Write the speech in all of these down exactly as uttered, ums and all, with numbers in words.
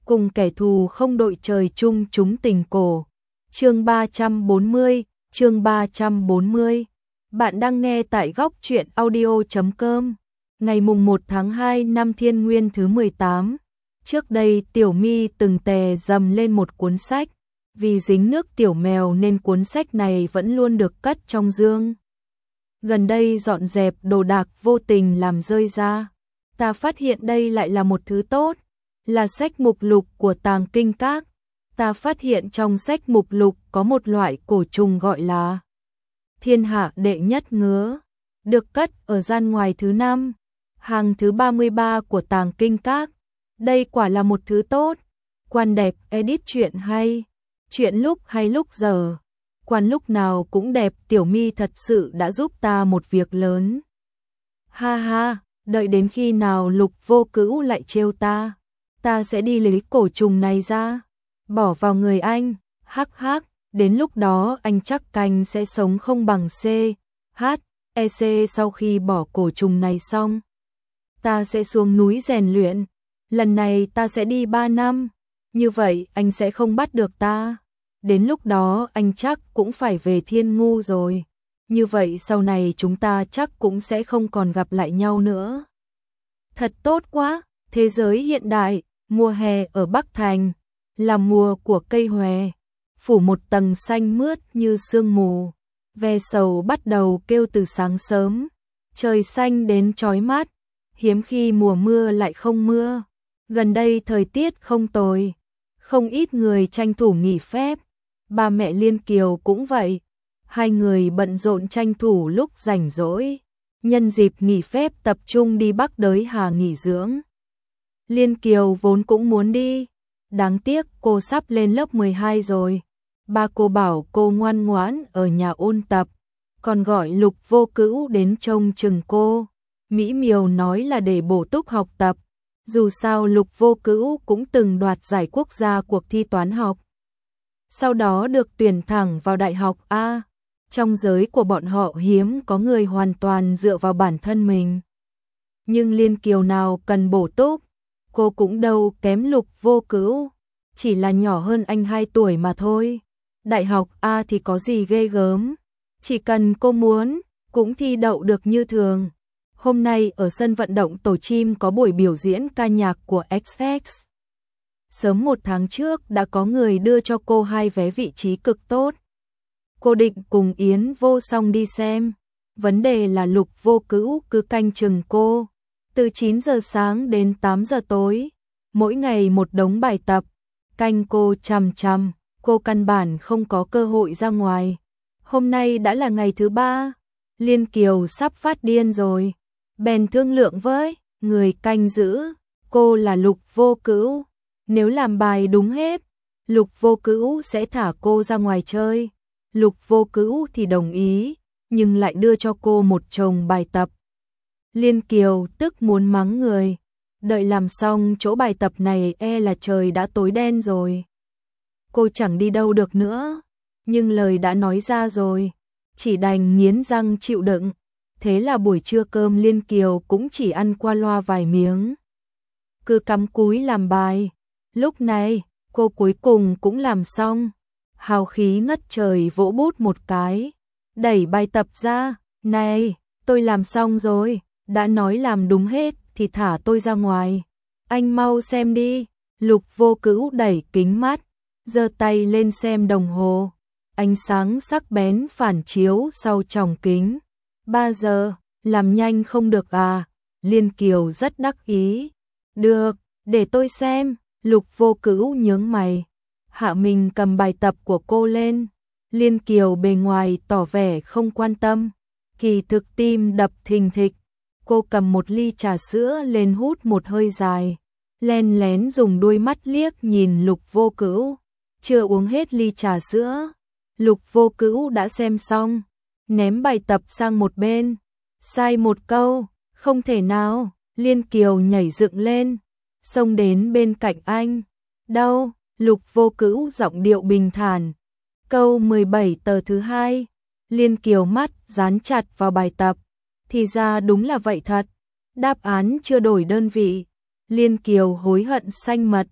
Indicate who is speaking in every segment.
Speaker 1: cùng kẻ thù không đội trời chung chúng tình cổ. Chương ba trăm bốn mươi, chương ba trăm bốn mươi. Bạn đang nghe tại góc truyện audio chấm com. Ngày mùng một tháng hai năm Thiên Nguyên thứ mười tám. Trước đây Tiểu My từng tè dầm lên một cuốn sách, vì dính nước tiểu mèo nên cuốn sách này vẫn luôn được cất trong dương. Gần đây dọn dẹp đồ đạc vô tình làm rơi ra. Ta phát hiện đây lại là một thứ tốt, là sách mục lục của Tàng Kinh Các. Ta phát hiện trong sách mục lục có một loại cổ trùng gọi là thiên hạ đệ nhất ngứa, được cất ở gian ngoài thứ năm, hàng thứ ba mươi ba của Tàng Kinh Các. Đây quả là một thứ tốt. Quan đẹp edit truyện hay, chuyện lúc hay lúc giờ. Quan lúc nào cũng đẹp. Tiểu My thật sự đã giúp ta một việc lớn. Ha ha, đợi đến khi nào Lục Vô Cữu lại trêu ta, ta sẽ đi lấy cổ trùng này ra, bỏ vào người anh. Hắc hắc, đến lúc đó anh chắc canh sẽ sống không bằng C, H, E C. Sau khi bỏ cổ trùng này xong, ta sẽ xuống núi rèn luyện. Lần này ta sẽ đi ba năm, như vậy anh sẽ không bắt được ta. Đến lúc đó anh chắc cũng phải về Thiên Ngu rồi. Như vậy sau này chúng ta chắc cũng sẽ không còn gặp lại nhau nữa. Thật tốt quá. Thế giới hiện đại, mùa hè ở Bắc Thành là mùa của cây hòe, phủ một tầng xanh mướt như sương mù. Ve sầu bắt đầu kêu từ sáng sớm, trời xanh đến chói mắt, hiếm khi mùa mưa lại không mưa. Gần đây thời tiết không tồi, không ít người tranh thủ nghỉ phép. Ba mẹ Liên Kiều cũng vậy, hai người bận rộn tranh thủ lúc rảnh rỗi, nhân dịp nghỉ phép tập trung đi Bắc Đới Hà nghỉ dưỡng. Liên Kiều vốn cũng muốn đi, đáng tiếc cô sắp lên lớp mười hai rồi. Ba cô bảo cô ngoan ngoãn ở nhà ôn tập, còn gọi Lục Vô Cữu đến trông chừng cô. Mỹ Miều nói là để bổ túc học tập, dù sao Lục Vô Cữu cũng từng đoạt giải quốc gia cuộc thi toán học, sau đó được tuyển thẳng vào đại học A. Trong giới của bọn họ hiếm có người hoàn toàn dựa vào bản thân mình. Nhưng Liên Kiều nào cần bổ túc, cô cũng đâu kém Lục Vô Cữu, chỉ là nhỏ hơn anh hai tuổi mà thôi. Đại học A thì có gì ghê gớm, chỉ cần cô muốn, cũng thi đậu được như thường. Hôm nay ở sân vận động Tổ Chim có buổi biểu diễn ca nhạc của ích ích. Sớm một tháng trước đã có người đưa cho cô hai vé vị trí cực tốt. Cô định cùng Yến Vô Song đi xem. Vấn đề là Lục Vô Cữu cứ canh chừng cô, từ chín giờ sáng đến tám giờ tối, mỗi ngày một đống bài tập, canh cô chằm chằm, cô căn bản không có cơ hội ra ngoài. Hôm nay đã là ngày thứ ba, Liên Kiều sắp phát điên rồi. Bèn thương lượng với người canh giữ, cô là Lục Vô Cữu, nếu làm bài đúng hết, Lục Vô Cữu sẽ thả cô ra ngoài chơi. Lục Vô Cữu thì đồng ý, nhưng lại đưa cho cô một chồng bài tập. Liên Kiều tức muốn mắng người, đợi làm xong chỗ bài tập này e là trời đã tối đen rồi. Cô chẳng đi đâu được nữa, nhưng lời đã nói ra rồi, chỉ đành nghiến răng chịu đựng. Thế là buổi trưa cơm Liên Kiều cũng chỉ ăn qua loa vài miếng, cứ cắm cúi làm bài. Lúc này, cô cuối cùng cũng làm xong, hào khí ngất trời vỗ bút một cái, đẩy bài tập ra. Này, tôi làm xong rồi, đã nói làm đúng hết thì thả tôi ra ngoài. Anh mau xem đi. Lục Vô Cữu đẩy kính mắt, giơ tay lên xem đồng hồ, ánh sáng sắc bén phản chiếu sau tròng kính. Ba giờ, làm nhanh không được à? Liên Kiều rất đắc ý. Được, để tôi xem. Lục Vô Cữu nhướng mày, hạ mình cầm bài tập của cô lên. Liên Kiều bề ngoài tỏ vẻ không quan tâm, kỳ thực tim đập thình thịch. Cô cầm một ly trà sữa lên hút một hơi dài, len lén dùng đuôi mắt liếc nhìn Lục Vô Cữu. Chưa uống hết ly trà sữa, Lục Vô Cữu đã xem xong, ném bài tập sang một bên. Sai một câu, không thể nào. Liên Kiều nhảy dựng lên, xông đến bên cạnh anh. Đâu? Lục Vô Cữu giọng điệu bình thản. Câu mười bảy tờ thứ hai. Liên Kiều mắt dán chặt vào bài tập. Thì ra đúng là vậy thật. Đáp án chưa đổi đơn vị. Liên Kiều hối hận xanh mật.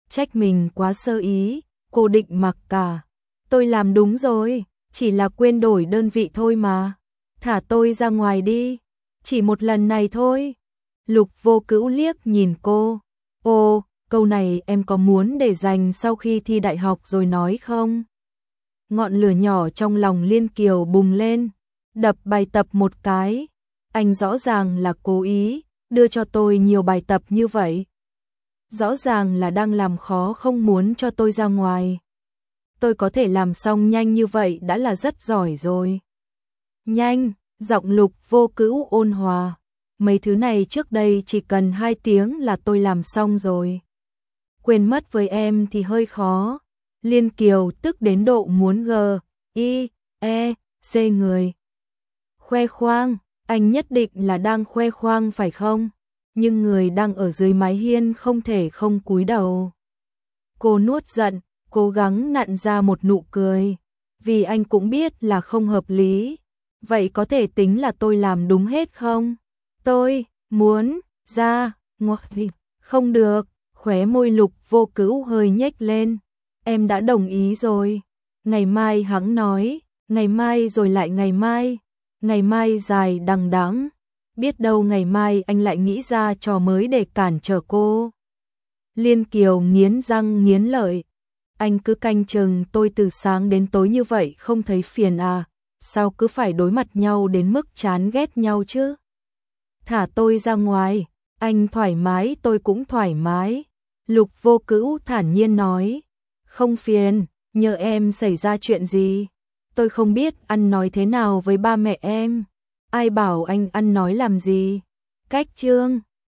Speaker 1: trách mình quá sơ ý, cô định mặc cả. Tôi làm đúng rồi, chỉ là quên đổi đơn vị thôi mà. Thả tôi ra ngoài đi, chỉ một lần này thôi. Lục Vô Cữu liếc nhìn cô. Ồ, câu này em có muốn để dành sau khi thi đại học rồi nói không? Ngọn lửa nhỏ trong lòng Liên Kiều bùng lên, đập bài tập một cái. Anh rõ ràng là cố ý, đưa cho tôi nhiều bài tập như vậy. Rõ ràng là đang làm khó không muốn cho tôi ra ngoài. Tôi có thể làm xong nhanh như vậy đã là rất giỏi rồi. Nhanh, giọng Lục Vô Cữu ôn hòa. Mấy thứ này trước đây chỉ cần hai tiếng là tôi làm xong rồi. Quên mất với em thì hơi khó. Liên Kiều tức đến độ muốn g, i, e, c người. Khoe khoang, anh nhất định là đang khoe khoang phải không? Nhưng người đang ở dưới mái hiên không thể không cúi đầu. Cô nuốt giận, cố gắng nặn ra một nụ cười. Vì anh cũng biết là không hợp lý. Vậy có thể tính là tôi làm đúng hết không? Tôi muốn ra ngoài. Không được, khóe môi Lục Vô Cữu hơi nhếch lên. Em đã đồng ý rồi. Ngày mai hắn nói, ngày mai rồi lại ngày mai. Ngày mai dài đằng đẵng. Biết đâu ngày mai anh lại nghĩ ra trò mới để cản trở cô. Liên Kiều nghiến răng nghiến lợi. Anh cứ canh chừng tôi từ sáng đến tối như vậy không thấy phiền à? Sao cứ phải đối mặt nhau đến mức chán ghét nhau chứ? Thả tôi ra ngoài, anh thoải mái tôi cũng thoải mái. Lục Vô Cữu thản nhiên nói. Không phiền, nhờ em xảy ra chuyện gì? Tôi không biết ăn nói thế nào với ba mẹ em. Ai bảo anh ăn nói làm gì? Cách chương